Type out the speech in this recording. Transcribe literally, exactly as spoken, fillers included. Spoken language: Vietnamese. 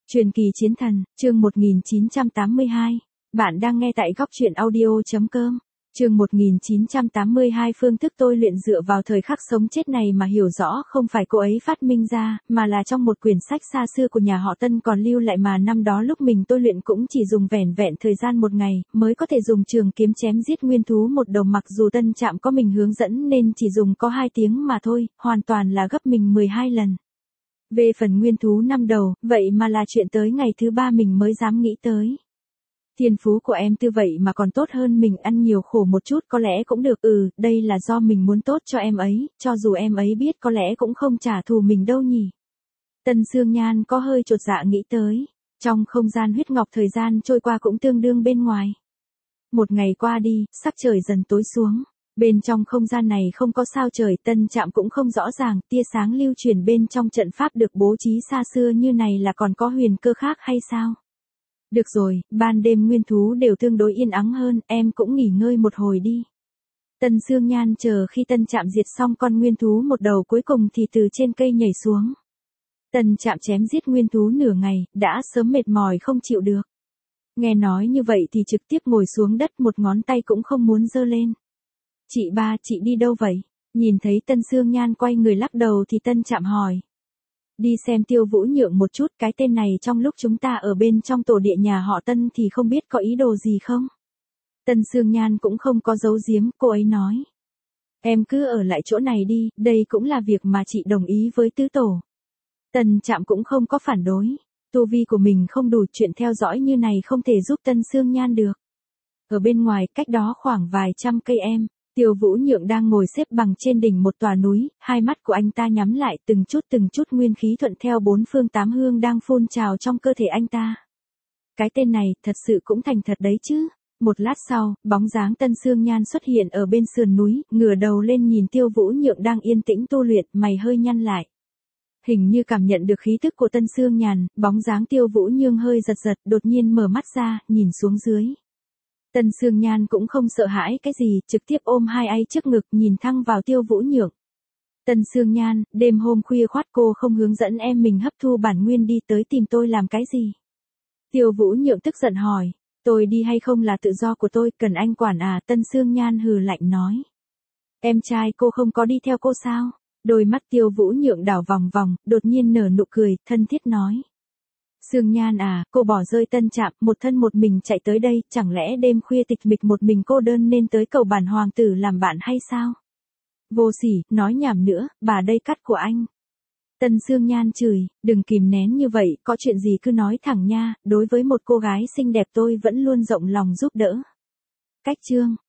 Truyền kỳ chiến thần, chương một nghìn chín trăm tám mươi hai. Bạn đang nghe tại góc truyện audio chấm com. Chương một nghìn chín trăm tám mươi hai. Phương thức tôi luyện dựa vào thời khắc sống chết này mà hiểu rõ không phải cô ấy phát minh ra, mà là trong một quyển sách xa xưa của nhà họ Tân còn lưu lại, mà năm đó lúc mình tôi luyện cũng chỉ dùng vẻn vẹn thời gian một ngày, mới có thể dùng trường kiếm chém giết nguyên thú một đầu, mặc dù Tân Trạm có mình hướng dẫn nên chỉ dùng có hai tiếng mà thôi, hoàn toàn là gấp mình mười hai lần. Về phần nguyên thú năm đầu, vậy mà là chuyện tới ngày thứ ba mình mới dám nghĩ tới. Thiên phú của em tư vậy mà còn tốt hơn mình, ăn nhiều khổ một chút có lẽ cũng được. Ừ, đây là do mình muốn tốt cho em ấy, cho dù em ấy biết có lẽ cũng không trả thù mình đâu nhỉ. Tân Sương Nhan có hơi chột dạ nghĩ tới. Trong không gian huyết ngọc thời gian trôi qua cũng tương đương bên ngoài. Một ngày qua đi, sắc trời dần tối xuống. Bên trong không gian này không có sao trời, Tân Trạm cũng không rõ ràng, tia sáng lưu truyền bên trong trận pháp được bố trí xa xưa như này là còn có huyền cơ khác hay sao? Được rồi, ban đêm nguyên thú đều tương đối yên ắng hơn, em cũng nghỉ ngơi một hồi đi. Tân Sương Nhan chờ khi Tân Trạm diệt xong con nguyên thú một đầu cuối cùng thì từ trên cây nhảy xuống. Tân Trạm chém giết nguyên thú nửa ngày, đã sớm mệt mỏi không chịu được. Nghe nói như vậy thì trực tiếp ngồi xuống đất, một ngón tay cũng không muốn giơ lên. Chị ba, chị đi đâu vậy? Nhìn thấy Tân Sương Nhan quay người lắc đầu thì Tân Trạm hỏi. Đi xem Tiêu Vũ Nhượng một chút, cái tên này trong lúc chúng ta ở bên trong tổ địa nhà họ Tân thì không biết có ý đồ gì không? Tân Sương Nhan cũng không có giấu giếm, cô ấy nói. Em cứ ở lại chỗ này đi, đây cũng là việc mà chị đồng ý với tứ tổ. Tân Trạm cũng không có phản đối. Tu vi của mình không đủ, chuyện theo dõi như này không thể giúp Tân Sương Nhan được. Ở bên ngoài, cách đó khoảng vài trăm cây em. Tiêu Vũ Nhượng đang ngồi xếp bằng trên đỉnh một tòa núi, hai mắt của anh ta nhắm lại, từng chút từng chút nguyên khí thuận theo bốn phương tám hướng đang phun trào trong cơ thể anh ta. Cái tên này thật sự cũng thành thật đấy chứ. Một lát sau, bóng dáng Tân Sương Nhan xuất hiện ở bên sườn núi, ngửa đầu lên nhìn Tiêu Vũ Nhượng đang yên tĩnh tu luyện, mày hơi nhăn lại. Hình như cảm nhận được khí tức của Tân Sương Nhan, bóng dáng Tiêu Vũ Nhượng hơi giật giật, đột nhiên mở mắt ra, nhìn xuống dưới. Tân Sương Nhan cũng không sợ hãi cái gì, trực tiếp ôm hai ai trước ngực nhìn thẳng vào Tiêu Vũ Nhượng. Tân Sương Nhan, đêm hôm khuya khoắt cô không hướng dẫn em mình hấp thu bản nguyên đi tới tìm tôi làm cái gì? Tiêu Vũ Nhượng tức giận hỏi, tôi đi hay không là tự do của tôi, cần anh quản à? Tân Sương Nhan hừ lạnh nói. Em trai cô không có đi theo cô sao? Đôi mắt Tiêu Vũ Nhượng đảo vòng vòng, đột nhiên nở nụ cười, thân thiết nói. Sương Nhan à, cô bỏ rơi Tân Trạm, một thân một mình chạy tới đây, chẳng lẽ đêm khuya tịch mịch một mình cô đơn nên tới cầu bản hoàng tử làm bạn hay sao? Vô sỉ, nói nhảm nữa, bà đây cắt của anh. Tân Sương Nhan chửi, đừng kìm nén như vậy, có chuyện gì cứ nói thẳng nha, đối với một cô gái xinh đẹp tôi vẫn luôn rộng lòng giúp đỡ. Cách chương.